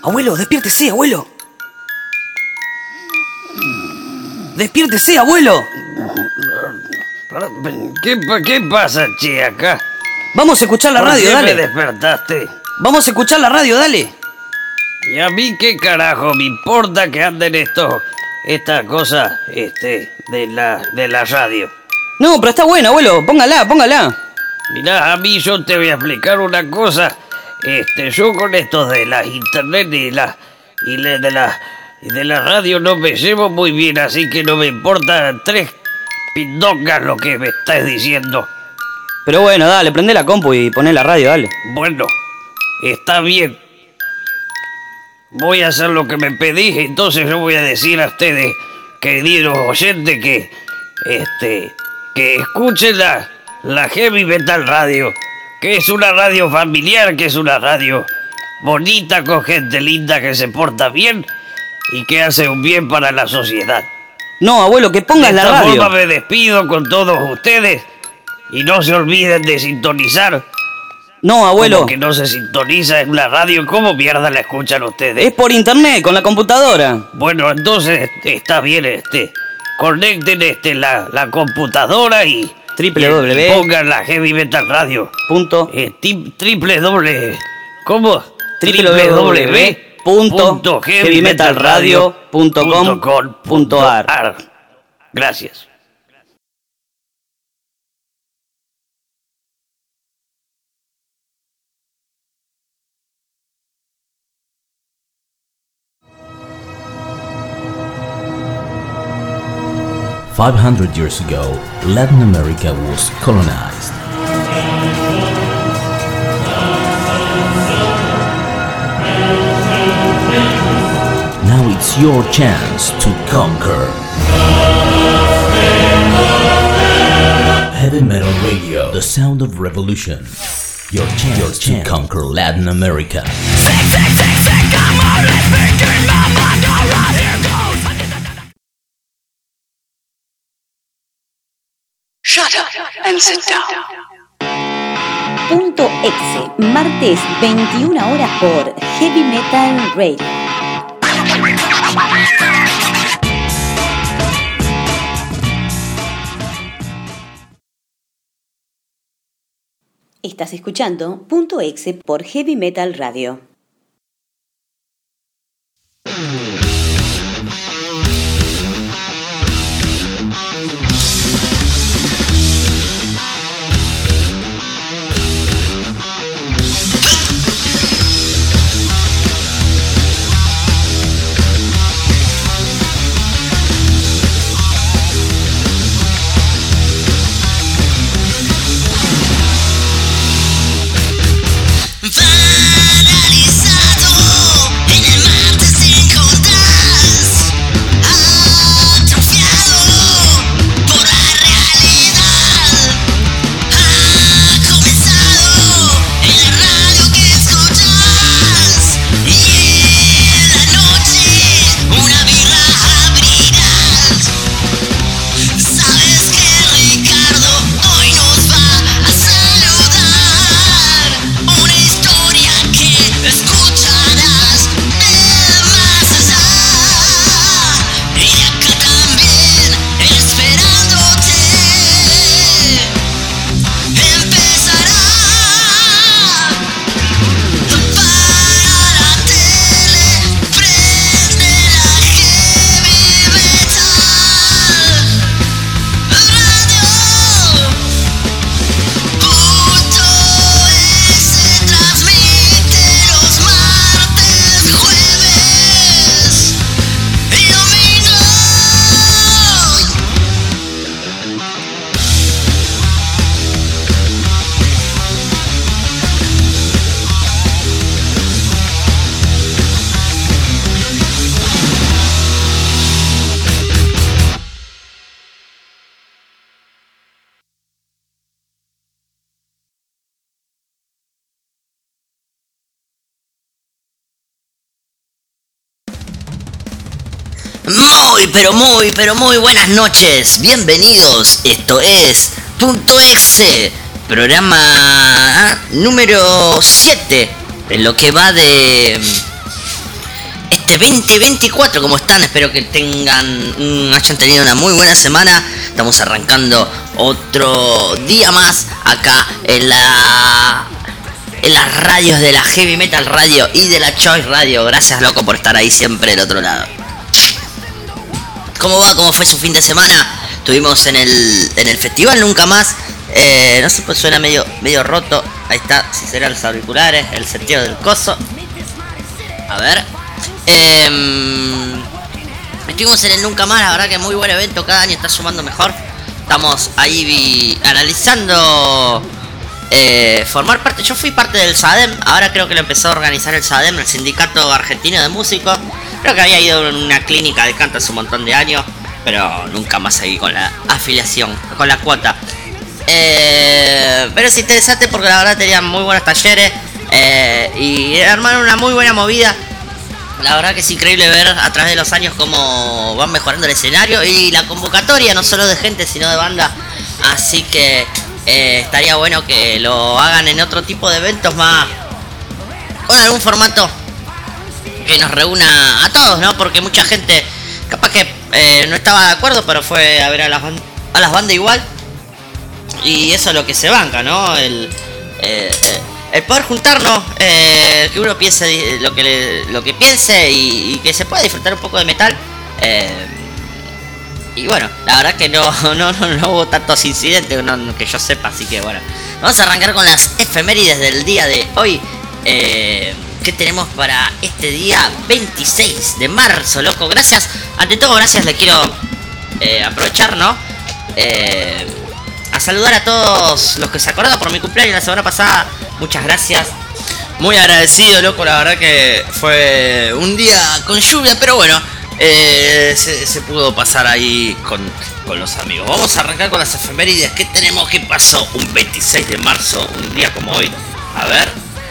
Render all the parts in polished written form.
Abuelo, despiértese, abuelo. ¡Despiértese, abuelo! ¿Qué pasa, che, acá? Vamos a escuchar la radio, dale. ¿Por qué me despertaste? Vamos a escuchar la radio, dale. ¿Y a mí qué carajo me importa que anden estas cosas, de la radio? No, pero está buena, abuelo. Póngala. Mirá, a mí yo te voy a explicar una cosa. Yo con esto de las internet y de la radio no me llevo muy bien, así que no me importa 3 pindongas lo que me estás diciendo. Pero bueno, dale, prende la compu y poné la radio, dale. Bueno, está bien. Voy a hacer lo que me pedís, entonces yo voy a decir a ustedes, queridos oyentes, que escuchen la Heavy Metal Radio, que es una radio familiar, que es una radio bonita, con gente linda que se porta bien y que hace un bien para la sociedad. No, abuelo, que pongas la radio. De esta forma me despido con todos ustedes y no se olviden de sintonizar. No, abuelo. Como que no se sintoniza en la radio, ¿cómo mierda la escuchan ustedes? Es por internet, con la computadora. Bueno, entonces está bien, conecten la computadora y pongan la Heavy Metal Radio. ¿Cómo? www.heavymetalradio.com.ar. Gracias. "500 years ago, Latin America was colonized. Now it's your chance to conquer. Heavy Metal Radio, the sound of revolution. Your chance to conquer Latin America. Shut up and sit down. Punto Exe, martes 21 horas por Heavy Metal Radio. Estás escuchando Punto Exe por Heavy Metal Radio. Muy buenas noches, bienvenidos, esto es Punto Exe, programa número 7, en lo que va de este 2024. ¿Cómo están? Espero que hayan tenido una muy buena semana. Estamos arrancando otro día más acá en las radios de la Heavy Metal Radio y de la Choice Radio. Gracias, loco, por estar ahí siempre del otro lado. ¿Cómo va? ¿Cómo fue su fin de semana? Estuvimos en el festival Nunca Más. No sé, pues suena medio roto. Ahí está, si serán los auriculares, el sentido del coso. A ver. Estuvimos en el Nunca Más, la verdad que muy buen evento. Cada año está sumando mejor. Estamos ahí analizando formar parte. Yo fui parte del SADEM. Ahora creo que lo empezó a organizar el SADEM, el Sindicato Argentino de Músicos. Creo que había ido a una clínica de canto hace un montón de años, pero nunca más seguí con la afiliación, con la cuota. Pero es interesante porque la verdad tenían muy buenos talleres y armaron una muy buena movida. La verdad que es increíble ver a través de los años cómo van mejorando el escenario y la convocatoria, no solo de gente sino de banda. Así que estaría bueno que lo hagan en otro tipo de eventos más, con algún formato que nos reúna a todos, ¿no? Porque mucha gente capaz que no estaba de acuerdo, pero fue a ver a las bandas igual. Y eso es lo que se banca, ¿no? El poder juntarnos, que uno piense lo que piense y que se pueda disfrutar un poco de metal. Y bueno, la verdad que no hubo tantos incidentes que yo sepa, así que bueno. Vamos a arrancar con las efemérides del día de hoy. ¿Qué tenemos para este día 26 de marzo, loco? Gracias, ante todo gracias, le quiero aprovechar, ¿no? A saludar a todos los que se acordaron por mi cumpleaños la semana pasada. Muchas gracias. Muy agradecido, loco. La verdad que fue un día con lluvia, pero bueno, se pudo pasar ahí con los amigos. Vamos a arrancar con las efemérides. ¿Qué tenemos? ¿Qué pasó un 26 de marzo? Un día como hoy. A ver.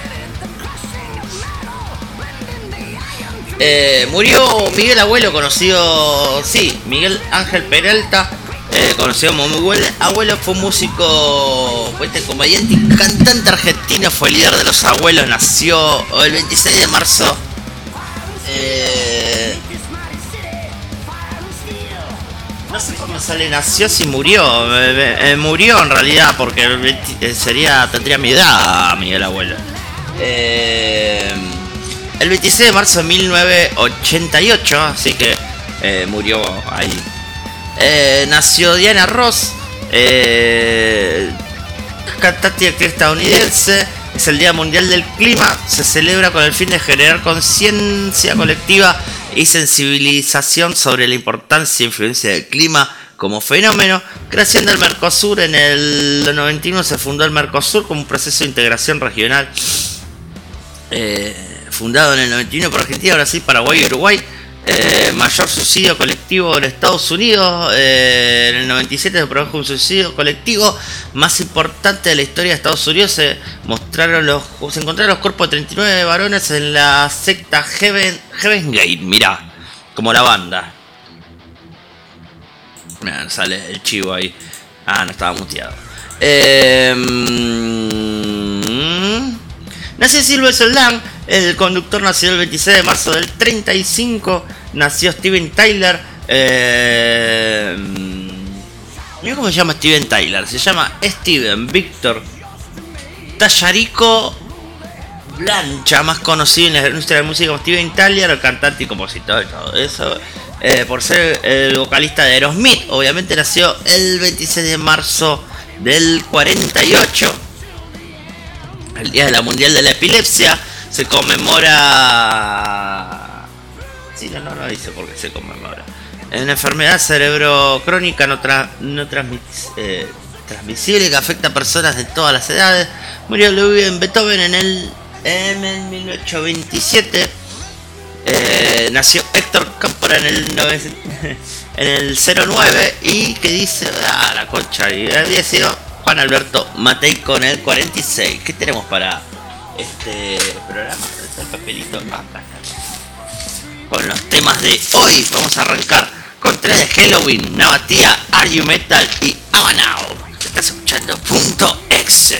Murió Miguel Abuelo, conocido... Sí, Miguel Ángel Peralta. Conocido como Miguel Abuelo, fue un músico, poeta, comediante y cantante argentino. Fue el líder de Los Abuelos. Nació el 26 de marzo. No sé cómo sale, nació si murió. Murió en realidad porque tendría mi edad Miguel Abuelo. El 26 de marzo de 1988, así que murió ahí. Nació Diana Ross, cantante y actriz estadounidense. Es el Día Mundial del Clima. Se celebra con el fin de generar conciencia colectiva y sensibilización sobre la importancia e influencia del clima como fenómeno. Creación del Mercosur. En el 91 se fundó el Mercosur como un proceso de integración regional, fundado en el 91 por Argentina, Brasil, Paraguay y Uruguay. Mayor suicidio colectivo en Estados Unidos. En el 97 se produjo un suicidio colectivo más importante de la historia de Estados Unidos. Se encontraron los cuerpos de 39 varones en la secta Heaven Gate. Mirá, como la banda. Mirá, sale el chivo ahí. Ah, no estaba muteado. Nació Silvio Soldán, el conductor. Nació el 26 de marzo del 35. Nació Steven Tyler. Mira cómo se llama Steven Tyler. Se llama Steven Víctor Tallarico Blancha, más conocido en la industria de la música como Steven Tyler, el cantante y compositor y todo eso. Por ser el vocalista de Aerosmith. Obviamente nació el 26 de marzo del 48. El Día de la Mundial de la Epilepsia. Se conmemora... Sí, no dice por qué se conmemora. Una enfermedad cerebro-crónica no transmisible que afecta a personas de todas las edades. Murió Ludwig Beethoven en el 1827. Nació Héctor Cámpora en el 09. Y que dice... la concha. Y había sido Juan Alberto Matei con el 46. ¿Qué tenemos para este programa? El papelito. Con los temas de hoy vamos a arrancar con 3 de Halloween, Navatía, Are You Metal y Amanao. Estás escuchando Punto Exe.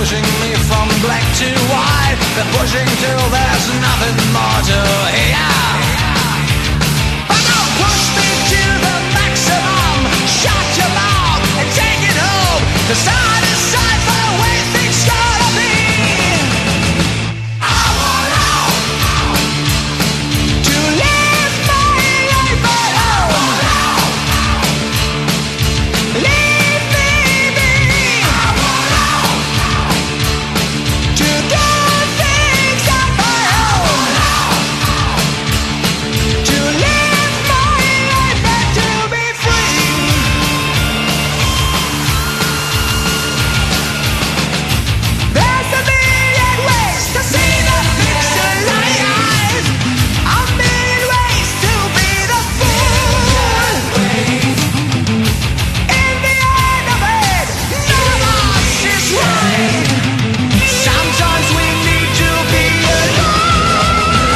pushing me from black to white. They're pushing till there's nothing more to hear. But don't push me to the maximum. Shut your mouth and take it home. 'Cause I decide for the way things gotta be. I want out to live my life at home. Leave me be. I want out to do things on my own. To live my life and to be free. There's a million ways to see the picture light. A million ways to be the fool. In the end of it, none of us is right. Sometimes we need to be alone.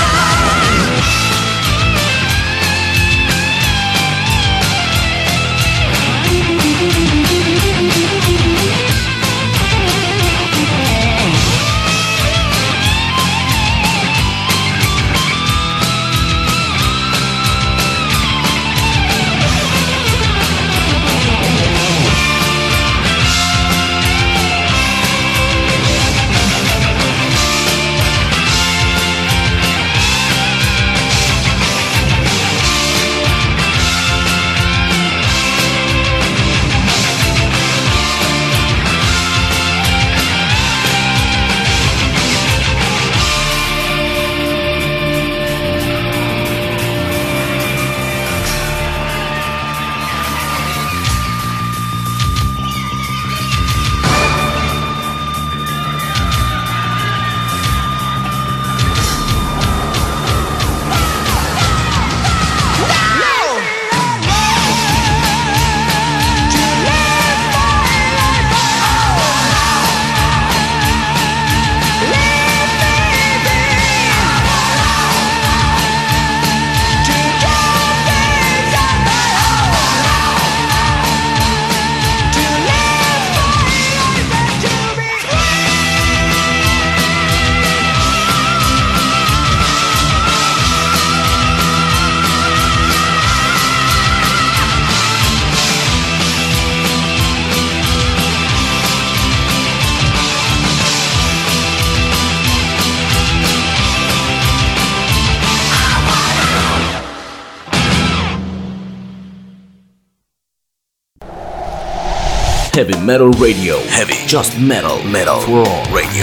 Heavy Metal Radio. Heavy. Just metal. Metal. For all radio.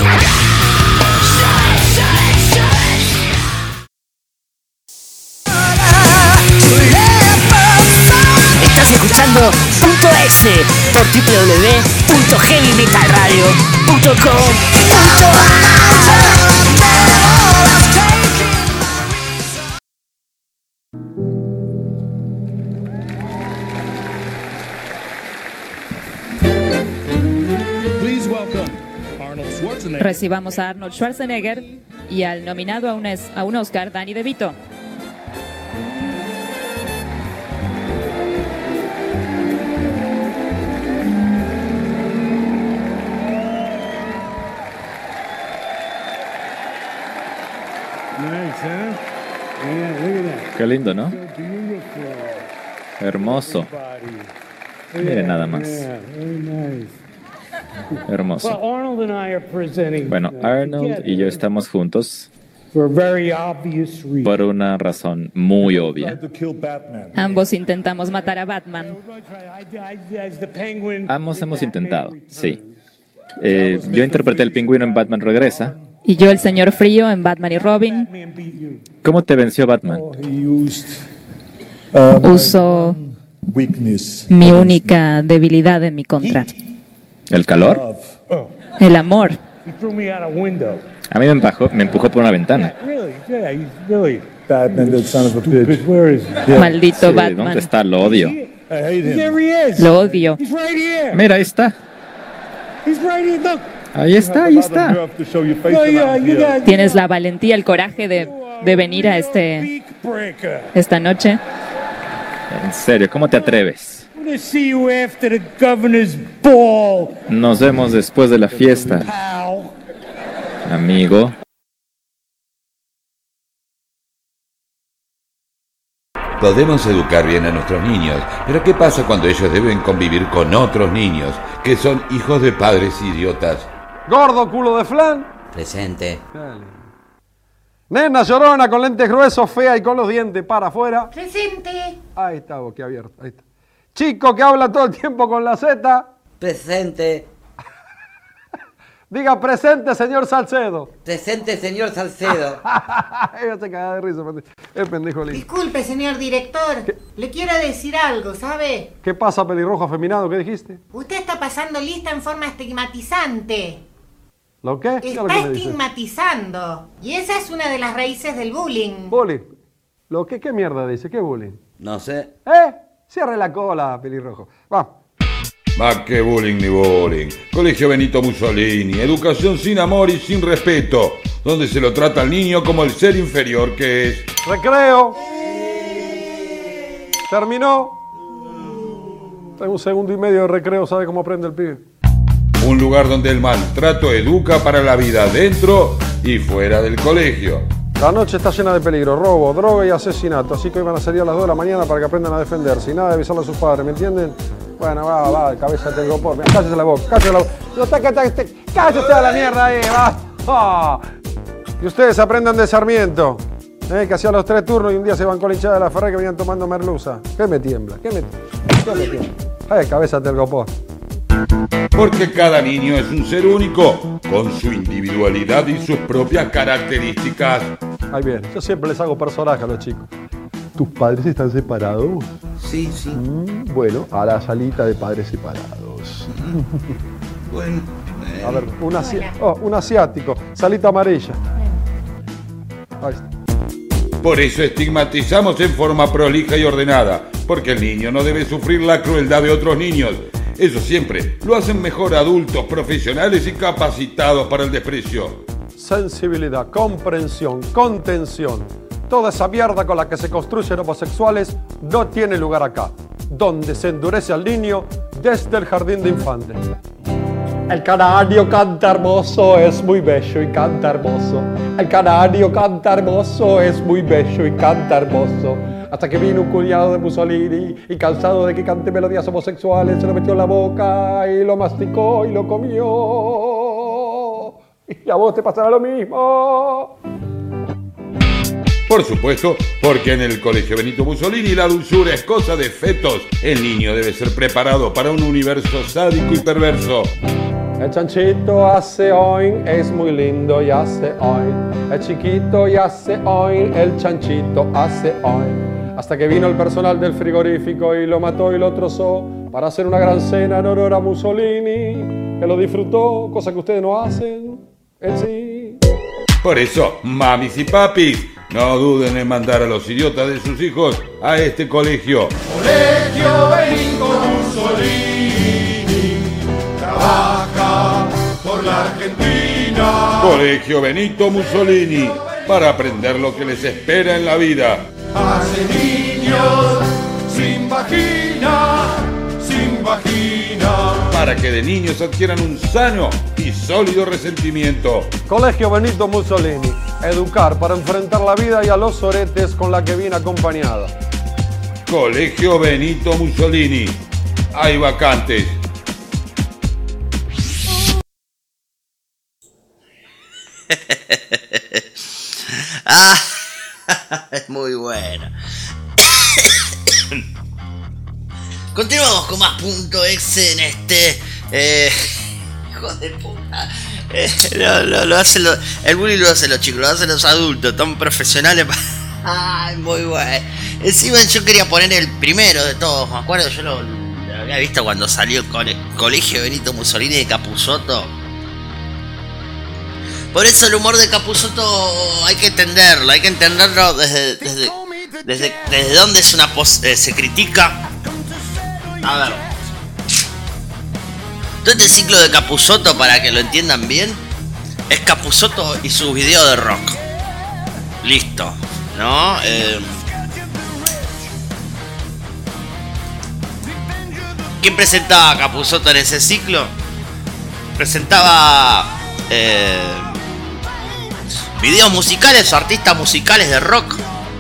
Estás escuchando Punto S por www.heavymetalradio.com. Recibamos a Arnold Schwarzenegger y al nominado a un Oscar, Danny DeVito. Qué lindo, ¿no? Hermoso. Miren nada más. Hermoso. Bueno, Arnold y yo estamos juntos por una razón muy obvia. Ambos intentamos matar a Batman. Ambos hemos intentado, sí. Yo interpreté el Pingüino en Batman Regresa. Y yo el Señor Frío en Batman y Robin. ¿Cómo te venció Batman? Usó mi única debilidad en mi contra. ¿El calor? El amor. A mí me empujó por una ventana. Maldito Batman. ¿Dónde está? Lo odio. Lo odio. Mira, ahí está. Ahí está, ahí está. ¿Tienes la valentía, el coraje de venir a esta noche? En serio, ¿cómo te atreves? gonna see you after the governor's ball, Nos vemos después de la fiesta, pal. amigo. Podemos educar bien a nuestros niños, pero ¿qué pasa cuando ellos deben convivir con otros niños, que son hijos de padres idiotas? Gordo culo de flan. Presente. Nena llorona con lentes gruesos, fea y con los dientes para afuera. Presente. Ahí está, boquiabierto. Ahí está. Chico que habla todo el tiempo con la Z. Presente. Diga presente, señor Salcedo. Presente, señor Salcedo. Ella se caga de risa. El pendejo lindo. Disculpe, señor director. Le quiero decir algo, ¿sabe? ¿Qué pasa, pelirrojo afeminado? ¿Qué dijiste? Usted está pasando lista en forma estigmatizante. ¿Lo qué? ¿Qué es lo que Está me dice? estigmatizando. Y esa es una de las raíces del bullying. Bullying. ¿Lo qué? ¿Qué mierda dice? ¿Qué bullying? No sé. Cierre la cola, pelirrojo. Va. Más que bullying ni bullying. Colegio Benito Mussolini. Educación sin amor y sin respeto. Donde se lo trata al niño como el ser inferior que es. Recreo. Terminó. Tengo 1 segundo y medio de recreo. ¿Sabe cómo aprende el pibe? Un lugar donde el maltrato educa para la vida dentro y fuera del colegio. La noche está llena de peligro, robo, droga y asesinato. Así que hoy van a salir a las 2 de la mañana para que aprendan a defenderse. Y nada de avisarle a sus padres, ¿me entienden? Bueno, va, cabeza del gopor. Cállese la boca, cállese la boca. Cállese a la mierda ahí, va. Oh. Y ustedes aprendan de Sarmiento. Que hacía los 3 turnos y un día se bancó la hinchada de la Ferrari que venían tomando merluza. ¿Qué me tiembla? ¿Qué me tiembla? Ay, cabeza del gopor. Porque cada niño es un ser único, con su individualidad y sus propias características. Ahí bien, yo siempre les hago personaje a los chicos. ¿Tus padres están separados? Sí, sí. Bueno, a la salita de padres separados. Bueno. A ver, un asiático, salita amarilla. Ahí está. Por eso estigmatizamos en forma prolija y ordenada, porque el niño no debe sufrir la crueldad de otros niños. Eso siempre lo hacen mejor adultos, profesionales y capacitados para el desprecio. Sensibilidad, comprensión, contención. Toda esa mierda con la que se construyen homosexuales no tiene lugar acá, donde se endurece al niño desde el jardín de infantes. El canario canta hermoso, es muy bello y canta hermoso. El canario canta hermoso, es muy bello y canta hermoso. Hasta que vino un cuñado de Mussolini y cansado de que cante melodías homosexuales, se lo metió en la boca y lo masticó y lo comió. Y a vos te pasará lo mismo. Por supuesto, porque en el Colegio Benito Mussolini la dulzura es cosa de fetos. El niño debe ser preparado para un universo sádico y perverso. El chanchito hace oin, es muy lindo y hace oin. El chiquito y hace oin, el chanchito hace oin. Hasta que vino el personal del frigorífico y lo mató y lo trozó para hacer una gran cena en honor a Mussolini, que lo disfrutó, cosa que ustedes no hacen. Él sí. Por eso, mamis y papis, no duden en mandar a los idiotas de sus hijos a este colegio. Colegio Benito Mussolini, trabaja por la Argentina. Colegio Benito Mussolini, para aprender lo que les espera en la vida. Hace niños sin vagina, sin vagina. Para que de niños adquieran un sano y sólido resentimiento. Colegio Benito Mussolini, educar para enfrentar la vida y a los soretes con la que viene acompañada. Colegio Benito Mussolini, hay vacantes. Es muy bueno. Continuamos con más punto exe en este. Hijo de puta. Lo hacen el bullying lo hacen los chicos, lo hacen los adultos, tan profesionales. Ay, muy bueno. Encima yo quería poner el primero de todos. Me acuerdo, yo lo había visto cuando salió el Colegio Benito Mussolini de Capusotto. Por eso el humor de Capusotto hay que entenderlo desde dónde es una se critica. A ver, todo este ciclo de Capusotto, para que lo entiendan bien, es Capusotto y sus videos de rock. Listo, ¿no? ¿Quién presentaba a Capusotto en ese ciclo? Presentaba videos musicales o artistas musicales de rock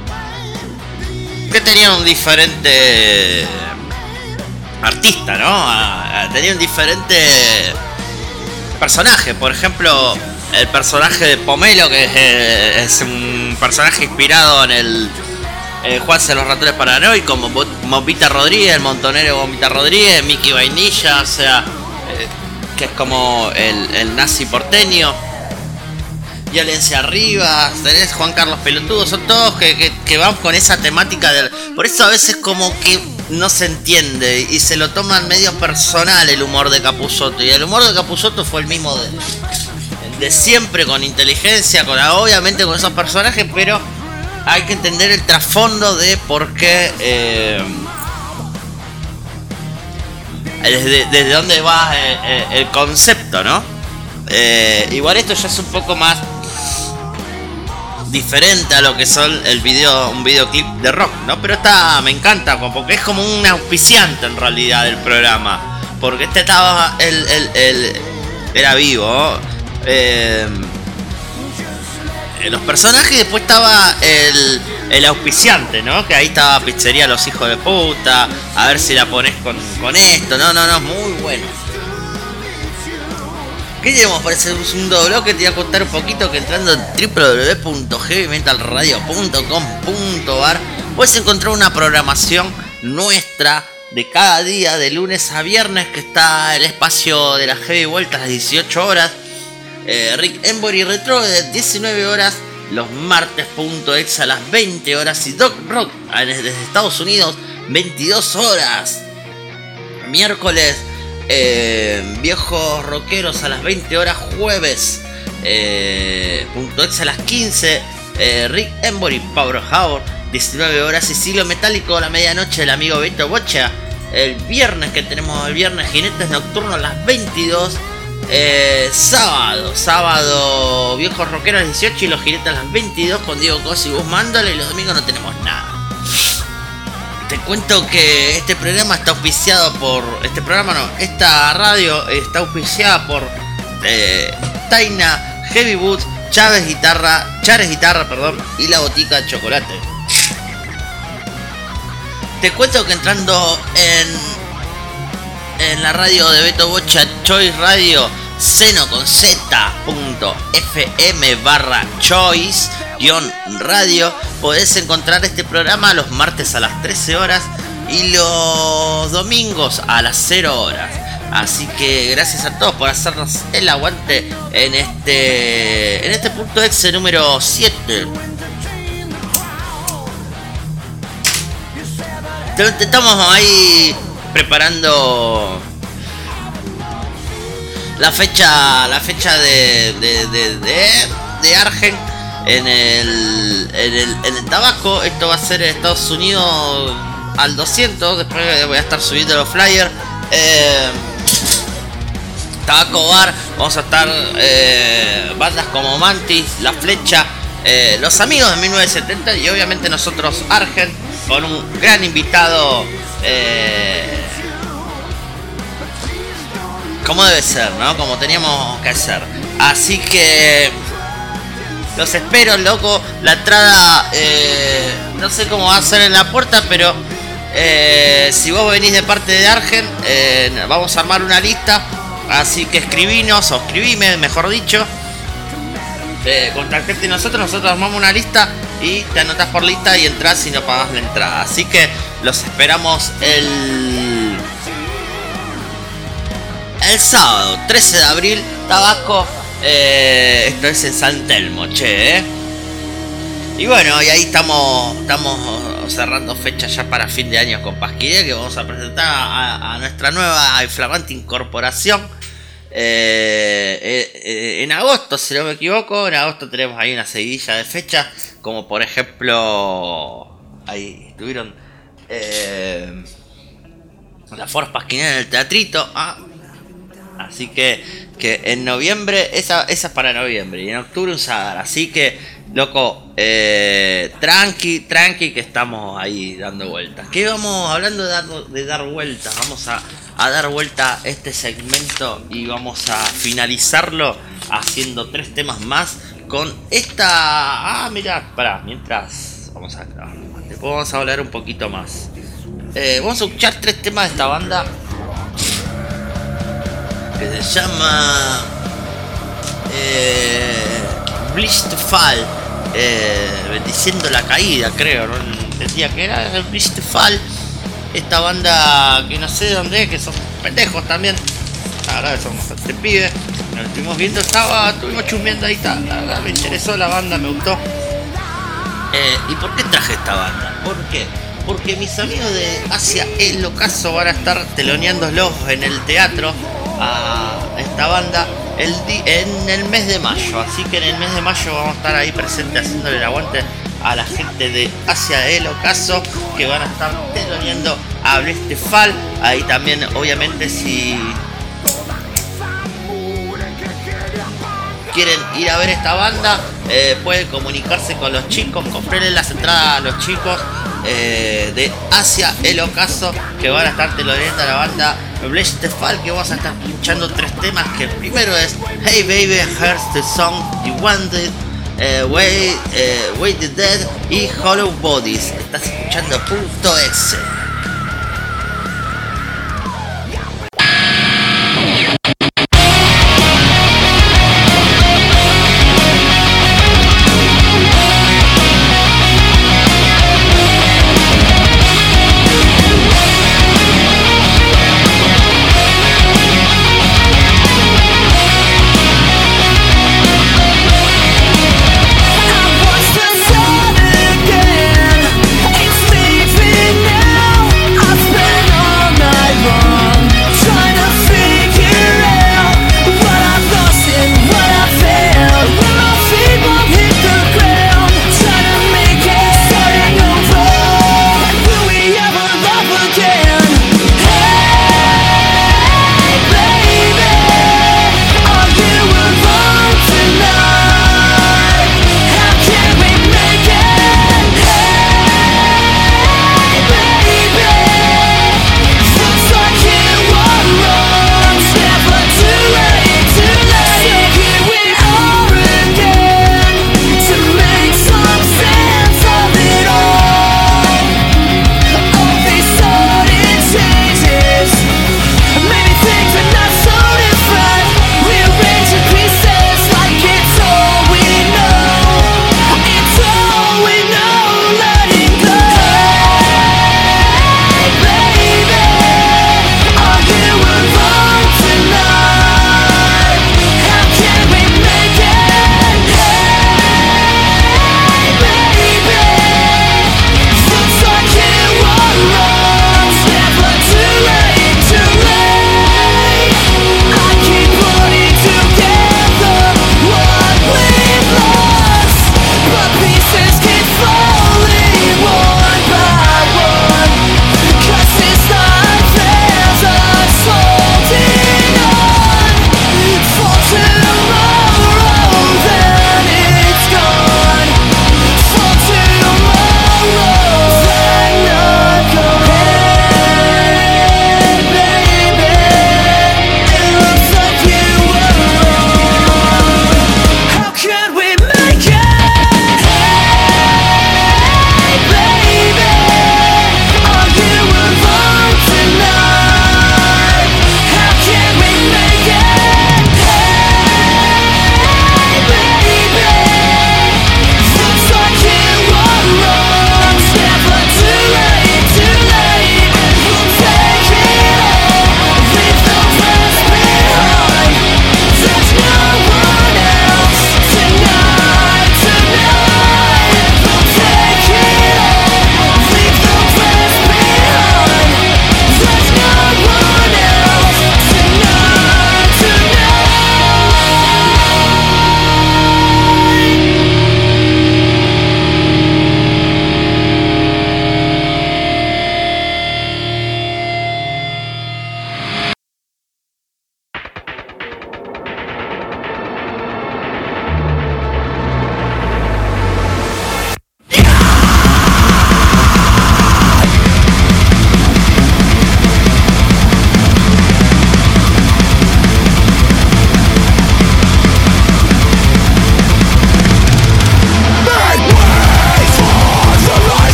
que tenían un diferente artista, ¿no? Tenía un diferente personaje. Por ejemplo, el personaje de Pomelo, que es un personaje inspirado en el Juanse de los Ratones Paranoicos, como Bombita Rodríguez, el montonero Bombita Rodríguez, Mickey Vainilla, o sea, que es como el nazi porteño. Violencia Arriba, tenés Juan Carlos Pelotudo, son todos que van con esa temática del... Por eso a veces como que no se entiende y se lo toman medio personal el humor de Capusotto. Y el humor de Capusotto fue el mismo de siempre, con inteligencia, obviamente con esos personajes, pero hay que entender el trasfondo de por qué... desde dónde va el concepto, ¿no? Igual esto ya es un poco más diferente a lo que son un videoclip de rock, ¿no? Pero me encanta, porque es como un auspiciante en realidad del programa, porque estaba era vivo, los personajes, y después estaba el auspiciante, ¿no? Que ahí estaba Pizzería Los Hijos de Puta, a ver si la pones con esto, no, muy bueno. ¿Qué tenemos para ese segundo bloque? Te voy a contar un poquito que entrando en www.heavymetalradio.com.ar puedes encontrar una programación nuestra de cada día, de lunes a viernes, que está el espacio de la Heavy Vuelta a las 18 horas, Rick Embury Retro de 19 horas, los martes.ex a las 20 horas y Doc Rock desde Estados Unidos 22 horas, miércoles Viejos Rockeros a las 20 horas, jueves .exe a las 15, Rick Embury Power Hour 19 horas y Siglo Metálico a la medianoche del amigo Beto Bocha. El viernes Jinetes Nocturnos a las 22. Sábado Viejos Rockeros a las 18 y los Jinetes a las 22 con Diego Cosi y Gus Mándola, y los domingos no tenemos nada. Te cuento que este programa está auspiciado por... esta radio está auspiciada por Taina, Heavy Boots, Chares Guitarra, y la Botica de Chocolate. Te cuento que entrando en la radio de Beto Bocha, Choice Radio, seno con z.fm/choice-radio, podés encontrar este programa los martes a las 13 horas y los domingos a las 0 horas. Así que gracias a todos por hacernos el aguante en este punto exe número 7. Estamos ahí preparando la fecha de Argen en el tabaco. Esto va a ser en Estados Unidos al 200. Después voy a estar subiendo los flyers. Tabaco Bar, vamos a estar bandas como Mantis, La Flecha, Los Amigos de 1970 y obviamente nosotros Argen, con un gran invitado, como debe ser, ¿no? Como teníamos que hacer. Así que los espero, loco. La entrada no sé cómo va a ser en la puerta, pero si vos venís de parte de Argen, vamos a armar una lista. Así que escribinos, o escribime, mejor dicho, contactate nosotros armamos una lista y te anotás por lista y entras y no pagás la entrada. Así que los esperamos el sábado 13 de abril, Tabaco, esto es en San Telmo, che, Y bueno, y ahí estamos cerrando fechas ya para fin de año con Pasquidea, que vamos a presentar a nuestra nueva y flamante incorporación. En agosto, si no me equivoco, en agosto tenemos ahí una seguidilla de fechas, como por ejemplo, ahí estuvieron la Force Pasquinera en el Teatrito, así que en noviembre, esa es para noviembre, y en octubre un Sadar, así que loco, tranqui, que estamos ahí dando vueltas. ¿Qué vamos hablando de dar vueltas? Vamos a dar vuelta este segmento y vamos a finalizarlo haciendo 3 temas más con esta... mirá, pará, mientras vamos a grabar, después vamos a hablar un poquito más. Vamos a escuchar 3 temas de esta banda que se llama Blissful, bendiciendo la caída, creo, no entendía que era el Blissful. Esta banda que no sé de dónde es, que son pendejos también. La verdad que son bastante pibes. Nos estuvimos viendo, estuvimos chusmeando ahí, la verdad me interesó la banda, me gustó. ¿Y por qué traje esta banda? ¿Por qué? Porque mis amigos de Hacia el Ocaso van a estar teloneándolos en el teatro a esta banda en el mes de mayo. Así que en el mes de mayo vamos a estar ahí presentes haciéndole el aguante a la gente de Hacia el Ocaso, que van a estar teloneando a Blissful. Ahí también, obviamente, si quieren ir a ver esta banda, pueden comunicarse con los chicos, comprenle las entradas a los chicos de Hacia el Ocaso, que van a estar teloneando a la banda Blissful, que vamos a estar pinchando 3 temas, que el primero es Hey Baby, Here's the Song You Wanted, Wait the Dead y Hollow Bodies. Estás escuchando Punto X. It's leaving now.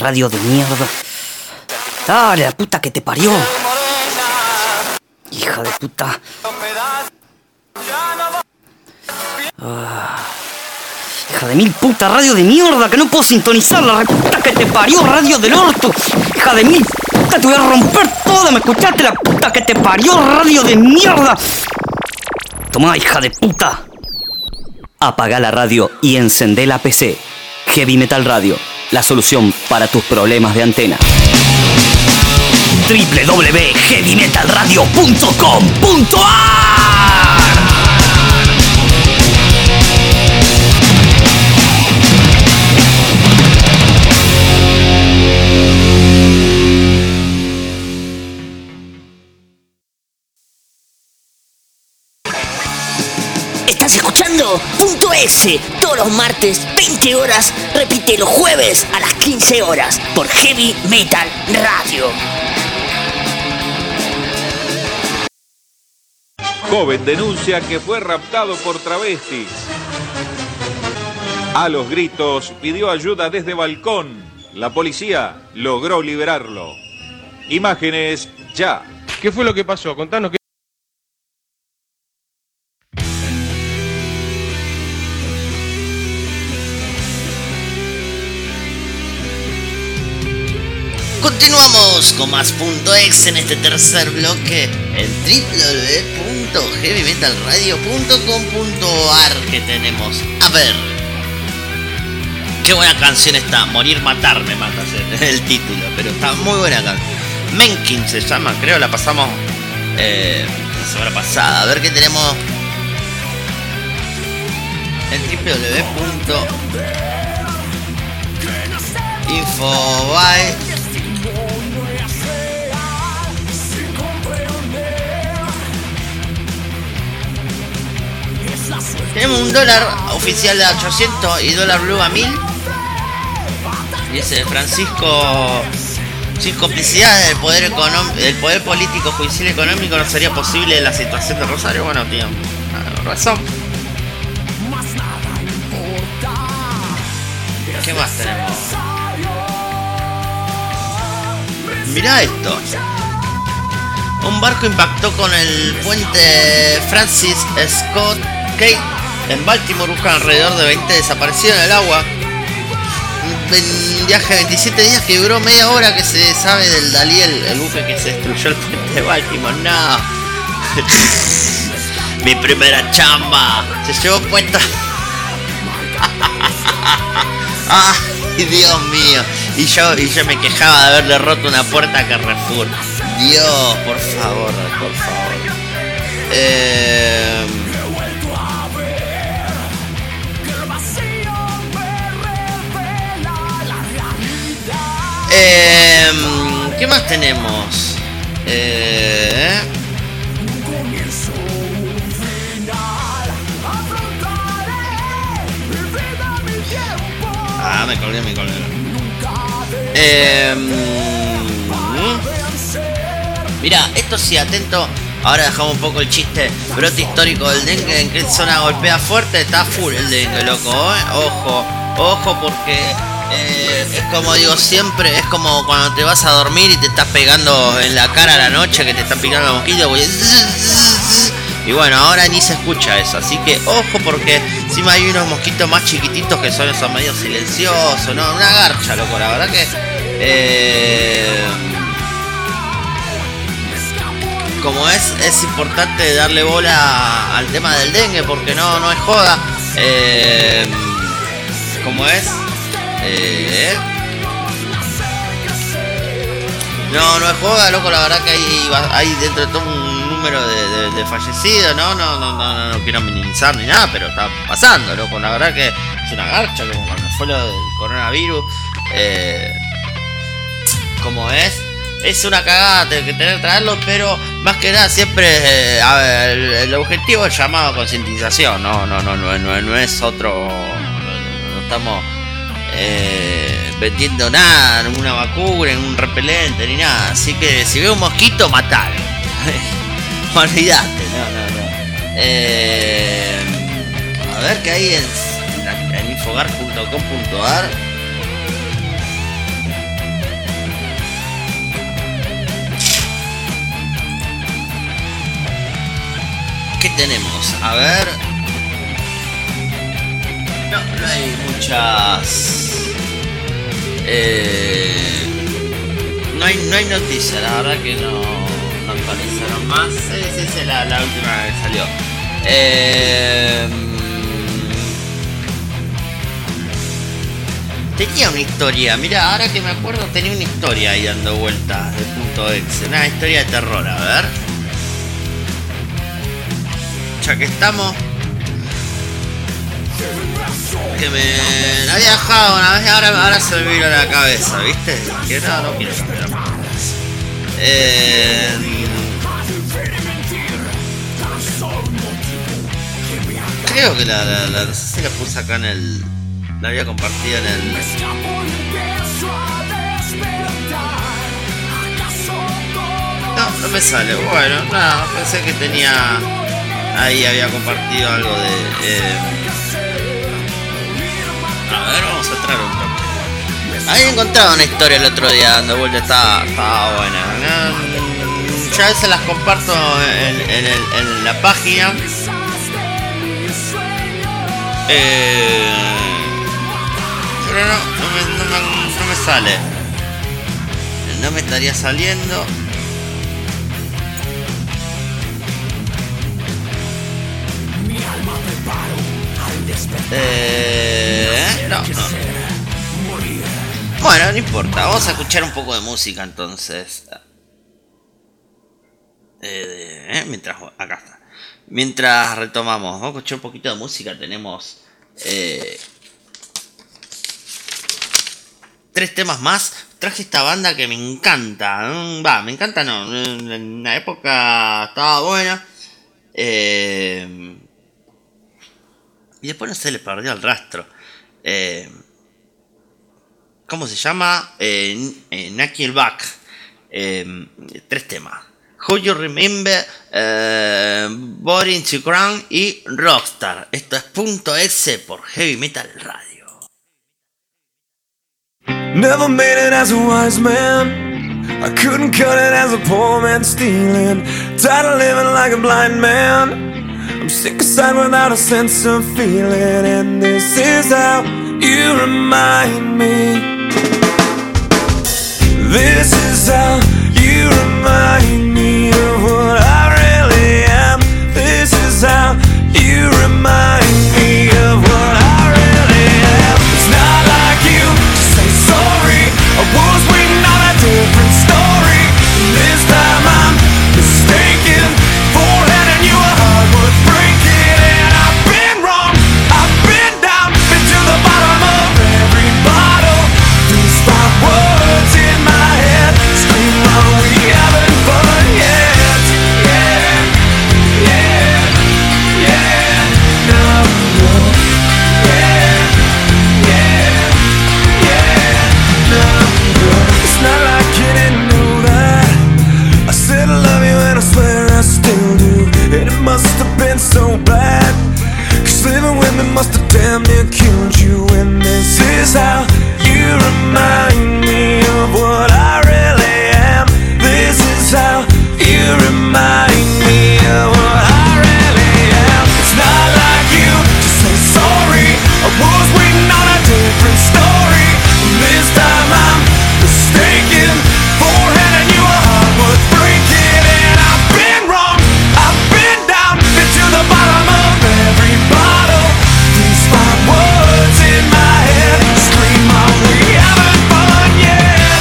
radio de mierda. Dale, la puta que te parió. Hija de puta. Hija de mil puta, radio de mierda, que no puedo sintonizar. La puta que te parió, radio del orto. Hija de mil puta, te voy a romper todo. ¿Me escuchaste? La puta que te parió, radio de mierda. Tomá, hija de puta. Apagá la radio y encendé la PC. Heavy Metal Radio, la solución para tus problemas de antena. www.heavymetalradio.com.ar. Estás escuchando Punto S, todos los martes, 20 horas, repite los jueves a las 15 horas, por Heavy Metal Radio. Joven denuncia que fue raptado por travestis. A los gritos pidió ayuda desde balcón. La policía logró liberarlo. Imágenes ya. ¿Qué fue lo que pasó? Contanos qué. Continuamos con más Punto X en este tercer bloque en www.heavymetalradio.com.ar que tenemos. A ver, qué buena canción está. Morir, matar, me matas el título, pero está muy buena canción. Menkin se llama, creo, la pasamos la semana pasada. A ver qué tenemos en www.infobae. Tenemos un dólar oficial a 800 y dólar blue a 1000. Dice Francisco: sin complicidad del poder político, judicial y económico no sería posible la situación de Rosario. Bueno, tío, razón. ¿Qué más tenemos? Mirá esto. Un barco impactó con el puente Francis Scott Key en Baltimore. Buscan alrededor de 20 desaparecidos en el agua. Un viaje de 27 días que duró media hora. Que se sabe del Dalí, el buque que se destruyó el puente de Baltimore. No. Mi primera chamba se llevó puesta. Ay, Dios mío. Y yo me quejaba de haberle roto una puerta a Carrefour. Dios, por favor, por favor. ¿Qué más tenemos? Me colgué. Mira, esto sí, atento. Ahora dejamos un poco el chiste. Brote histórico del dengue. ¿En qué zona golpea fuerte? Está full el dengue, loco, ¿eh? Ojo, porque es como digo siempre, es como cuando te vas a dormir y te estás pegando en la cara a la noche, que te están picando los mosquitos. Y bueno, ahora ni se escucha eso, así que ojo, porque encima hay unos mosquitos más chiquititos que son esos medio silenciosos, ¿no? Una garcha, loco, la verdad que como es importante darle bola al tema del dengue, porque no es joda. Como es no es joda, loco, la verdad que hay dentro de todo un número de fallecidos, no quiero minimizar ni nada, pero está pasando, loco, la verdad que es una garcha, como cuando fue lo del coronavirus. Como es una cagada que tener que traerlo, pero más que nada siempre el objetivo es llamado a concientización, no es otro, no estamos vendiendo nada, ninguna vacuna, ningún repelente ni nada, así que si veo un mosquito, matalo. Olvidate, no. A ver qué hay en infogar.com.ar. tenemos? A ver. No hay muchas. No hay noticias, la verdad que no actualizaron más. Esa es la última que salió. Tenía una historia, mira, ahora que me acuerdo tenía una historia ahí dando vueltas de punto X, una historia de terror, a ver. Ya que estamos, que me había dejado una vez, ahora se me vino a la cabeza, ¿viste? Que no quiero saber más. Creo que no sé si la puse acá en el... La había compartido en el... No me sale. Bueno, nada, pensé que tenía... Ahí había compartido algo de... A ver, vamos a entrar un poco. Había encontrado una historia el otro día dando vuelta, estaba buena. Ya a veces las comparto en la página. Pero no me sale. No me estaría saliendo. No. Bueno, no importa. Vamos a escuchar un poco de música entonces. Mientras... Acá está. Mientras retomamos, vamos a escuchar un poquito de música. Tenemos 3 temas más. Traje esta banda que me encanta. Me encanta no. En la época estaba buena. Y después no se le perdió el rastro. ¿Cómo se llama? Nickelback. 3 temas. Who You Remember, Boring to Crown y Rockstar. Esto es Punto S por Heavy Metal Radio. Never made it as a wise man. I couldn't cut it as a poor man stealing. Tired of living like a blind man. I'm sick aside without a sense of feeling. And this is how you remind me. This is how you remind me of what I really am. This is how you remind me of what I really am. It's not like you to say sorry. I was waiting on a different story. This time I'm mistaken for handing you a heart worth breaking. And I've been wrong, I've been down, been to the bottom of every bottle. These 5 words in my head scream out, we haven't fun yet. It's not like you didn't know that I said I love you and I swear I still do. And it must have been so bad, 'cause living with me must have damn near killed you. And this is how you remind me of what I really am. This is how you remind me of what I really am. It's not like you to say sorry. I was waiting on a different story. This time I'm mistaken for handing you a heart worth breaking. And I've been wrong, I've been down, been to the bottom of every bottle. These 5 words in my head scream out, we haven't fun yet.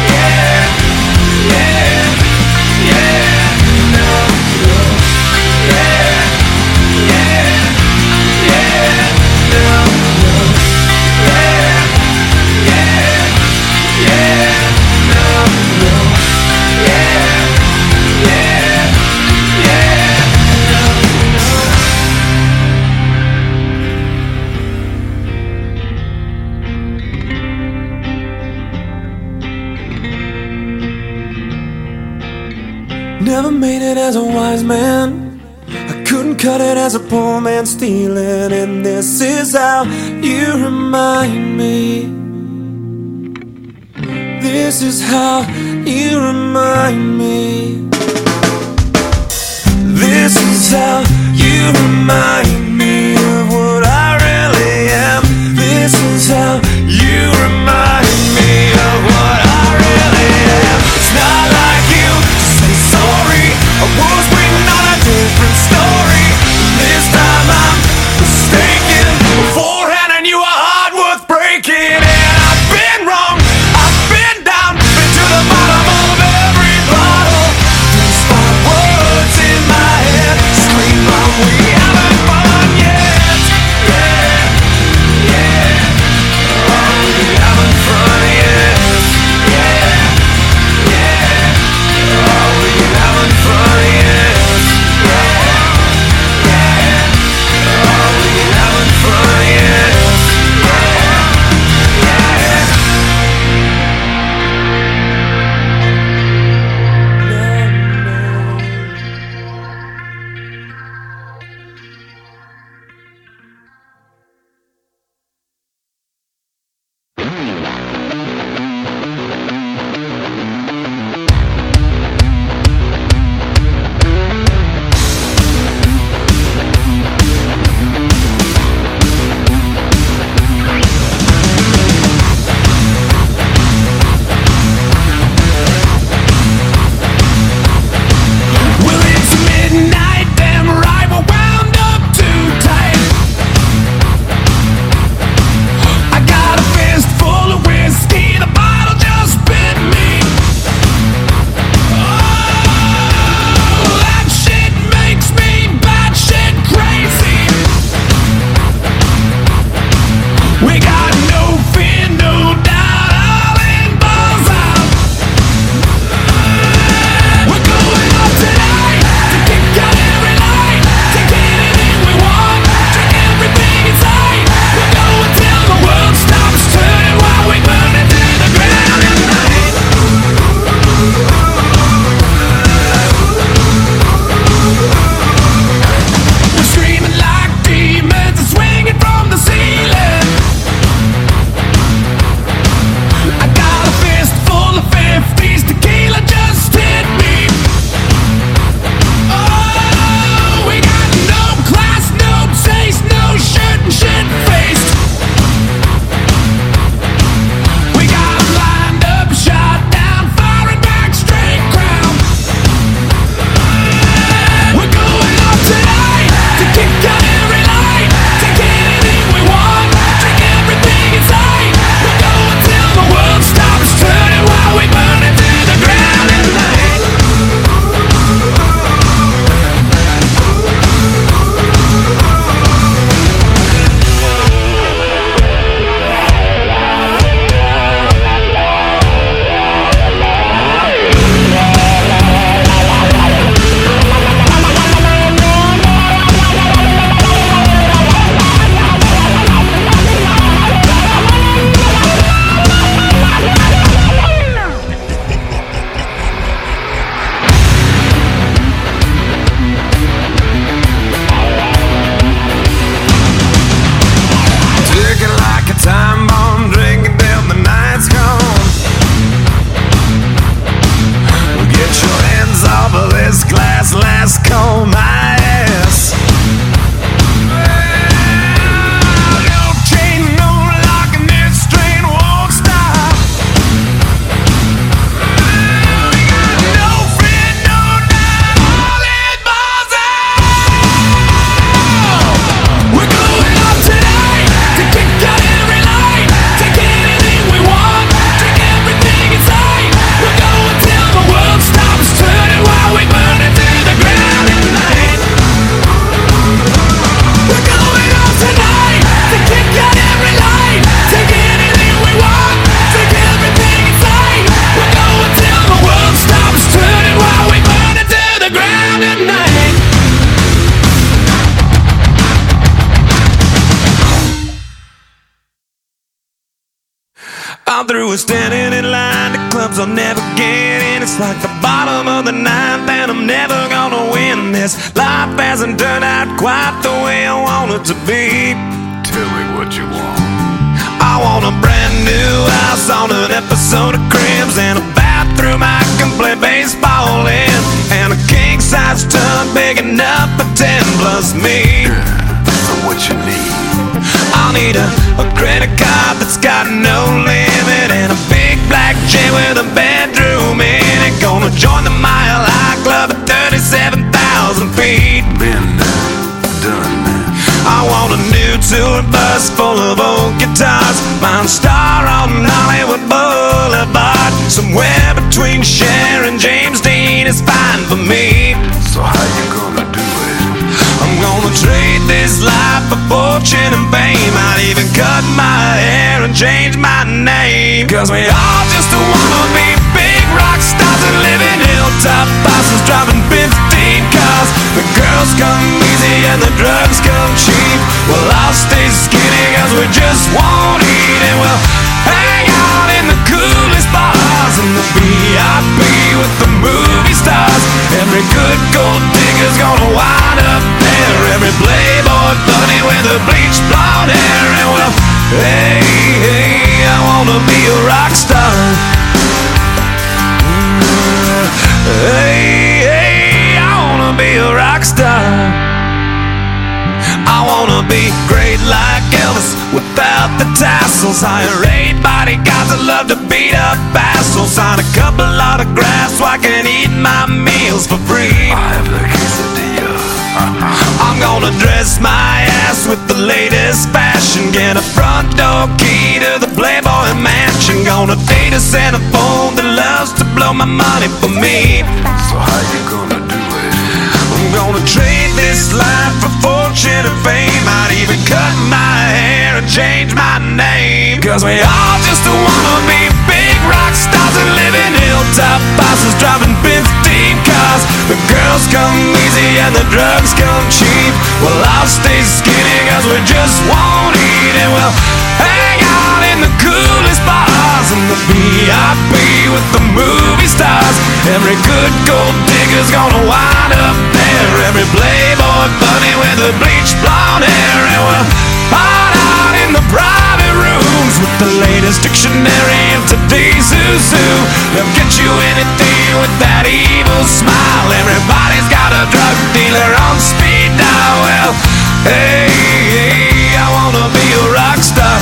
Never made it as a wise man. I couldn't cut it as a poor man stealing. And this is how you remind me. This is how you remind me. This This is how you remind me of what I really am. This is how you remind me of what I really am. It's not like you to say sorry. I was waiting on a different story. This time I'm mistaken. Beforehand I knew a heart worth breaking. And I've been wrong, I've been down, been to the bottom of every bottle. These five words in my head scream out, we haven't fun yet. Yeah, yeah. Oh, we haven't fun yet. Yeah, yeah. Oh, we haven't fun yet. Yeah, yeah. Oh, we haven't fun yet. Well, it's midnight, damn right, we're wound up too tight. I got a fist full of whiskey, the bottle just bit me. Oh, that shit makes me batshit crazy. We got no fear, no doubt, all in, balls out. We're going up tonight to kick out every light, take anything we want, drink everything inside. We're going till the world stops turning while we burn it to the ground at night. We're screaming like demons and swinging from the ceiling. I got a fist full of 50s, tequila just hit me. Oh, we got no class, no taste, no shirt and shit-faced. We got 'em lined up, shot down, firing back straight crown. We're going up tonight to kick out every light, take anything we want, drink everything inside. We're going till the world stops turning while we burn it to the ground at night. Ticking like a time bomb, drinking till the night's gone. Get your hands off of this glass, last call my ass. No chain, no lock, and this train won't stop. We got no fear, no doubt, all in, balls out. We're going up tonight to kick out every light, take anything we want, drink everything inside. We're going till the world stops turning while we burn it to the ground at night. We're going up tonight to kick out every light, take anything we want, drink everything inside. We're going till the world stops turning while we burn it to the ground at night. I'm through with standing in line to clubs I'll never get in. It's like the bottom of the ninth and I'm never gonna win this. Life hasn't turned out quite the way I want it to be. Tell me what you want. I want a brand new house on an episode of Cribs and a bathroom I can play baseball in, and a king sized tub big enough for 10 plus me. So what you need? I'll need a credit card that's got no limit and a big black jet with a bedroom in it. Gonna join the Mile High Club at 37,000 feet. Been done. I want a new tour bus full of old guitars. Mine star on Hollywood Boulevard. Somewhere between Cher and James Dean is fine for me. So how you gonna do it? I'm gonna trade this life for fortune and fame. I'd even cut my hair and change my name. Cause we all just wanna be big rock stars and live in hilltop bosses driving 15 cars. The girls come easy and the drugs come cheap. Well, I'll stay skinny cause we just won't eat. And we'll hang out in the coolest bars in the VIP with the movie stars. Every good gold digger's gonna wind up there. Every playboy bunny with a bleached blonde hair. And well, hey, hey, I wanna be a rock star. Hey, hey, I wanna be a rock star. I wanna be great like Elvis without the tassels. Hire 8 bodyguards that love to beat up assholes. Sign a couple autographs so I can eat my meals for free. I have the quesadilla. I'm gonna dress my ass with the latest fashion. Get a front door key to the Playboy Mansion. Gonna date a centerfold that loves to blow my money for me. So how you gonna do it? I'm gonna trade this life for fortune and fame. I'd even cut my hair and change my name. Cause we all just wanna be big rock stars and live in hilltop bosses driving 15 cars. The girls come easy and the drugs come cheap. Well, I'll stay skinny cause we just won't eat. And we'll hang out in the coolest bars in the VIP with the movie stars. Every good gold digger's gonna wind up there. Every playboy bunny with a bleached blonde hair. And we'll hide out in the private rooms with the latest dictionary of today's who's who. They'll get you anything with that evil smile. Everybody's got a drug dealer on speed dial. Well, hey, hey, I wanna be a rock star.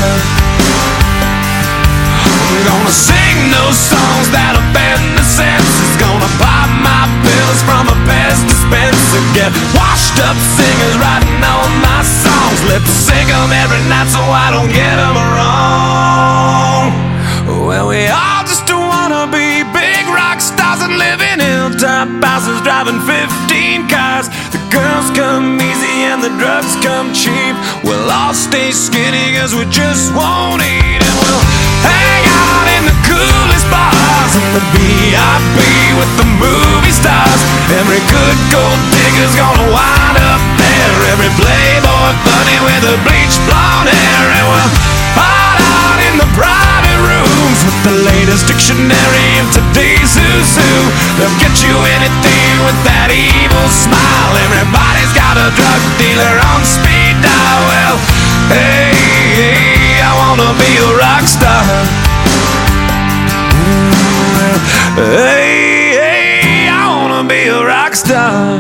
I'm gonna sing those songs that offend the senses. Gonna pop my pills from a Pez dispenser. Get washed up singers writing all my songs. Lip sync them every night so I don't get them wrong. Well, we all just wanna be big rock stars and live in hilltop houses driving 15 cars. The girls come easy and the drugs come cheap. We'll all stay skinny cause we just won't eat. And we'll hang out in the coolest bars in the VIP with the movie stars. Every good gold digger's gonna wind up there. Every playboy bunny with a bleached blonde hair. And we'll hide out in the private rooms with the latest dictionary of today's who's who. They'll get you anything with that evil smile. Everybody's got a drug dealer on speed dial. Well, hey, hey, I wanna be a rock star. Hey, hey, I wanna be a rock star.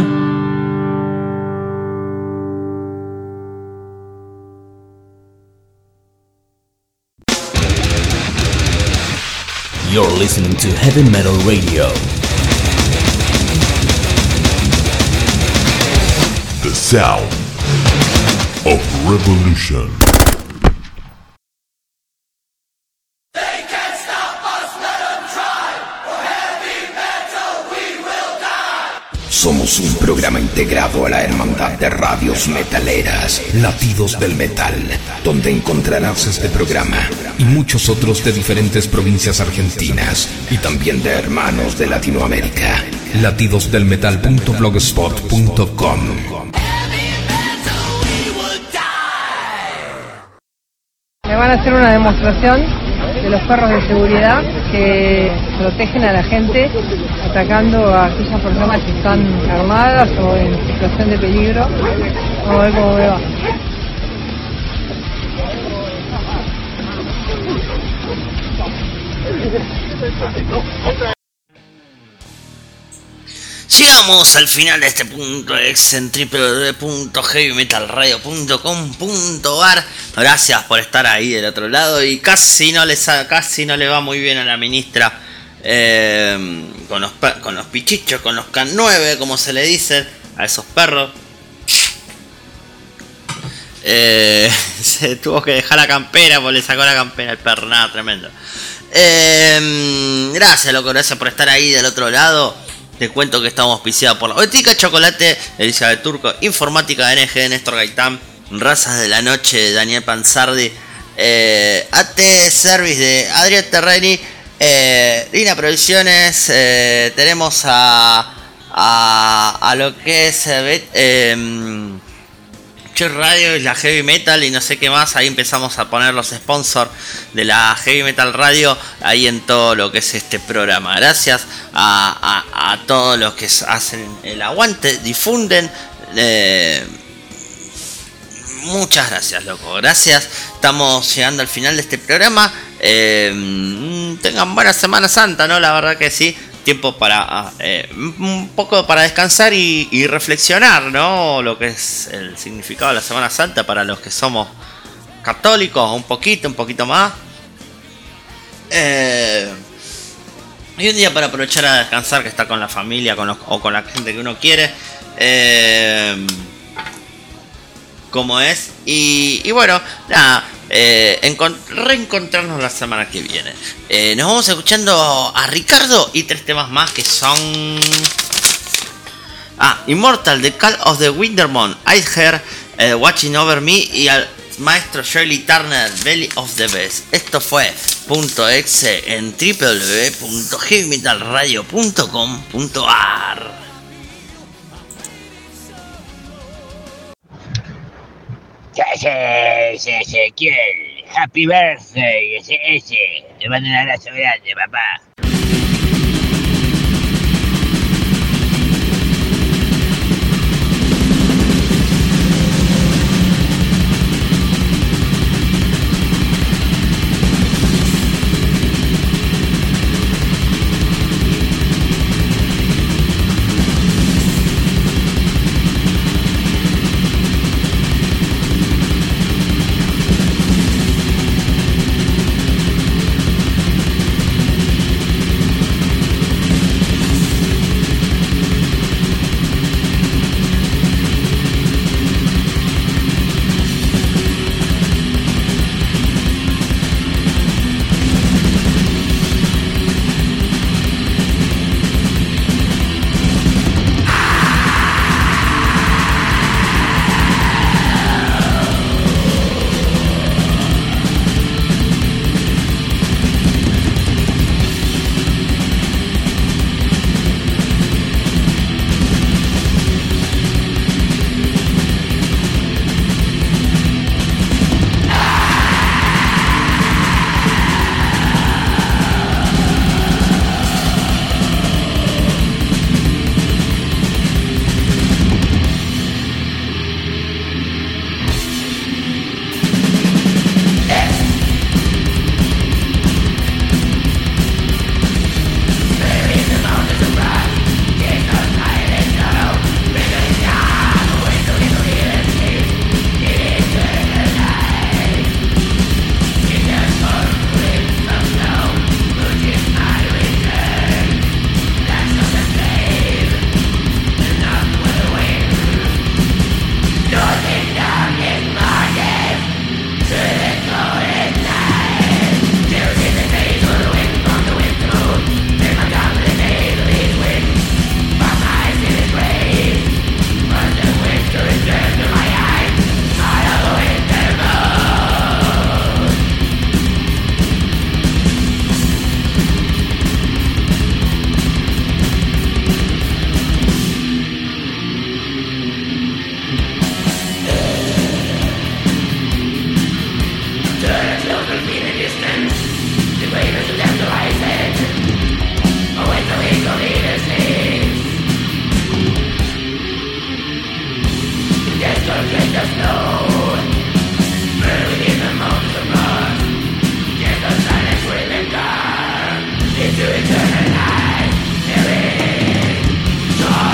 You're listening to Heavy Metal Radio. The sound of revolution. Somos un programa integrado a la Hermandad de Radios Metaleras, Latidos del Metal, donde encontrarás este programa y muchos otros de diferentes provincias argentinas y también de hermanos de Latinoamérica. Latidosdelmetal.blogspot.com. Me van a hacer una demostración de los perros de seguridad que protegen a la gente atacando a aquellas personas que están armadas o en situación de peligro. Vamos a ver cómo me va. Llegamos al final de este punto ex en www.heavymetalradio.com.ar. Gracias por estar ahí del otro lado. Y casi no le va muy bien a la ministra con los pichichos, con los K9, como se le dice a esos perros. Se tuvo que dejar la campera porque le sacó la campera al perro. Nada, tremendo. Gracias, loco, gracias por estar ahí del otro late. Te cuento que estamos auspiciados por la Botica Chocolate, Elizabeth Turco, Informática NG, Néstor Gaitán, Razas de la Noche, Daniel Panzardi, AT Service de Adrián Terreni, Lina Producciones, tenemos a lo que es Radio y la Heavy Metal y no sé qué más. Ahí empezamos a poner los sponsors de la Heavy Metal Radio ahí en todo lo que es este programa. Gracias a todos los que hacen el aguante, difunden. Muchas gracias, loco. Gracias. Estamos llegando al final de este programa. Tengan buena Semana Santa, ¿no? La verdad que sí. Tiempo para un poco para descansar y reflexionar, ¿no? Lo que es el significado de la Semana Santa para los que somos católicos, un poquito más. Y un día para aprovechar a descansar, que está con la familia o con la gente que uno quiere. Como es. Y bueno, nada. Reencontrarnos la semana que viene. Nos vamos escuchando a Ricardo y 3 temas más que son Immortal, The Call of the Wintermon, Icehair, Watching Over Me y al maestro Shirley Turner, Belly of the Beast. Esto fue .exe en www.heavymetalradio.com.ar. Ezequiel, happy birthday, ese, te mando un abrazo grande, papá. Into eternal night, living.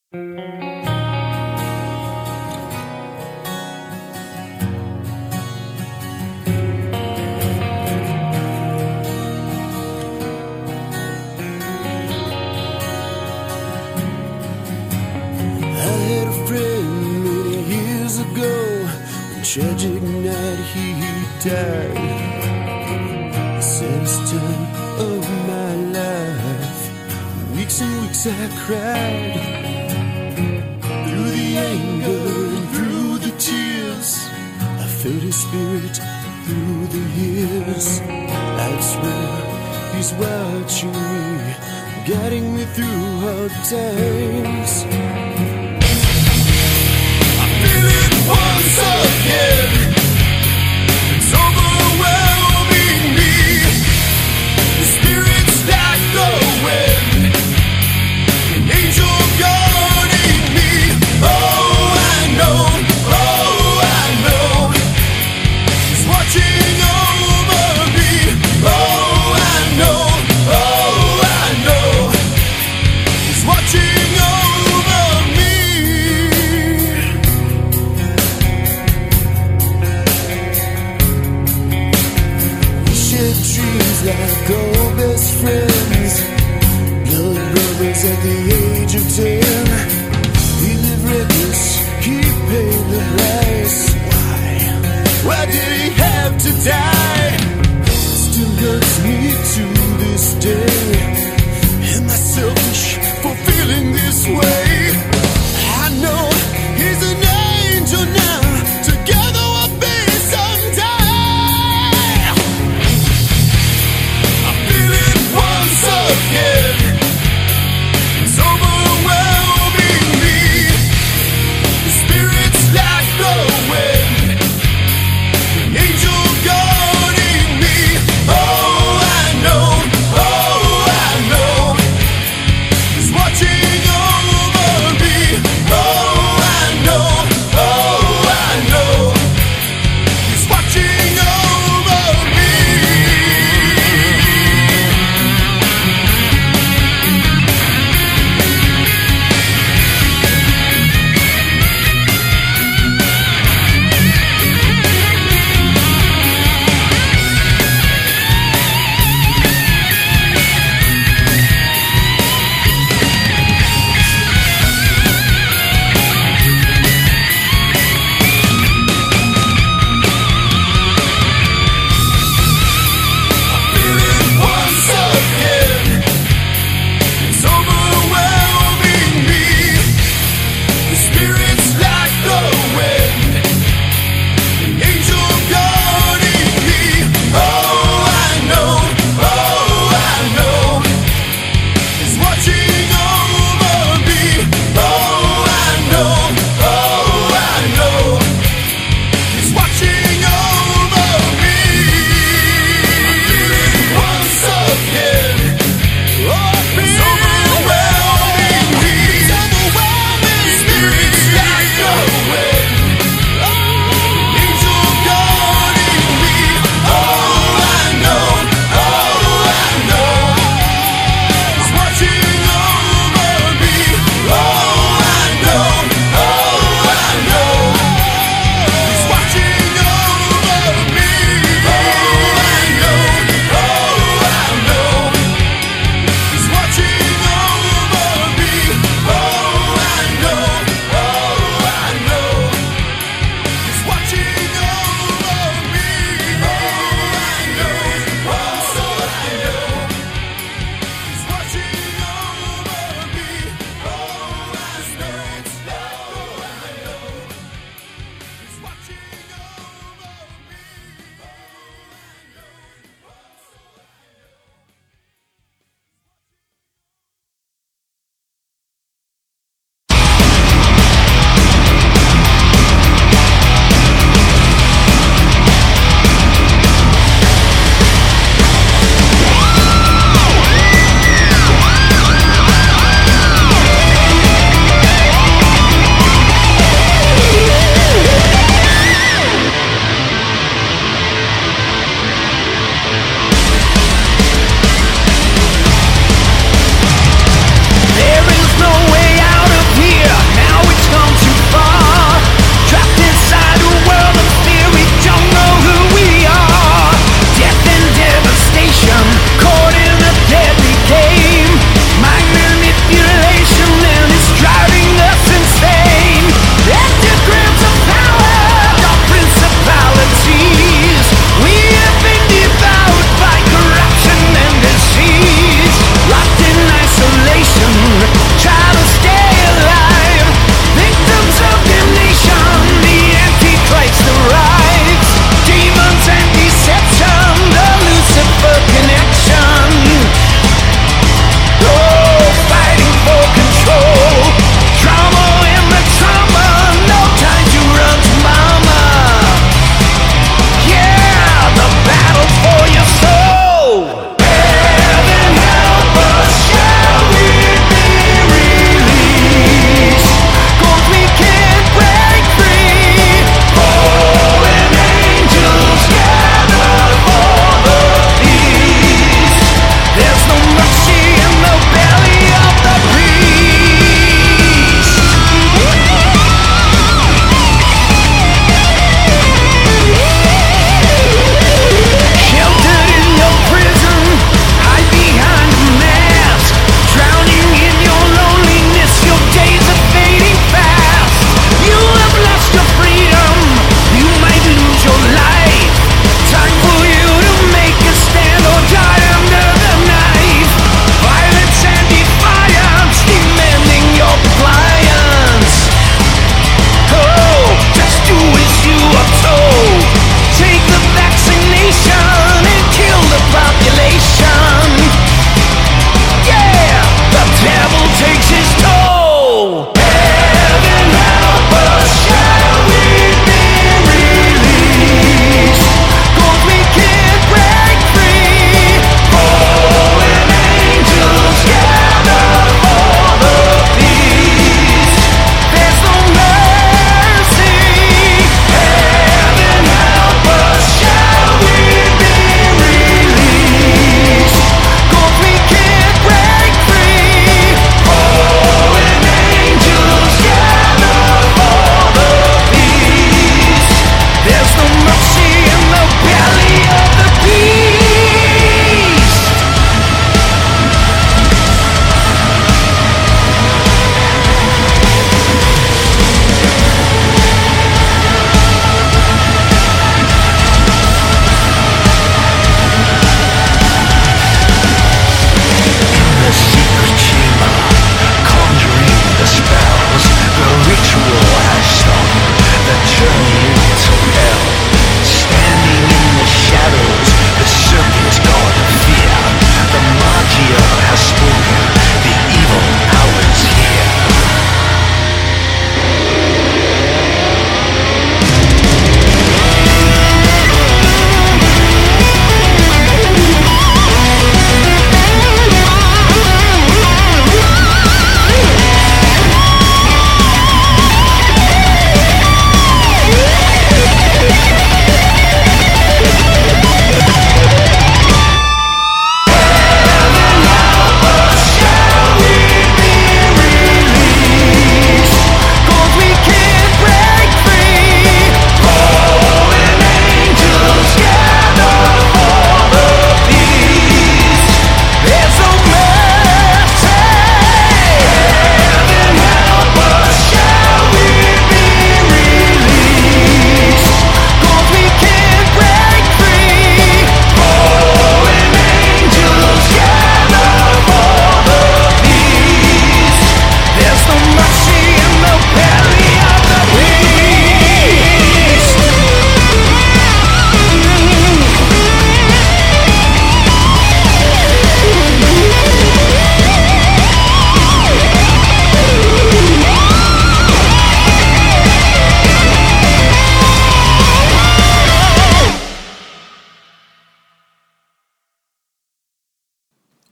had a friend many years ago. One tragic night he died. The saddest time of my life. Weeks and weeks I cried. Through the anger and through the tears, I felt his spirit through the years. I swear he's watching me, guiding me through hard times. Once again, it's overwhelming me. The spirit's like the wind, an angel guarding me. Oh, I know, he's watching over me. Oh, I know, he's watching over me. Dreams like old best friends, blood brothers at the age of 10. He lived reckless, he paid the price. Why did he have to die? Still hurts me to this day. Am I selfish for feeling this way? I know he's an angel now. Together we'll be someday. Once again, it's overwhelming.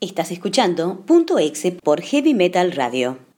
Estás escuchando Punto Exe por Heavy Metal Radio.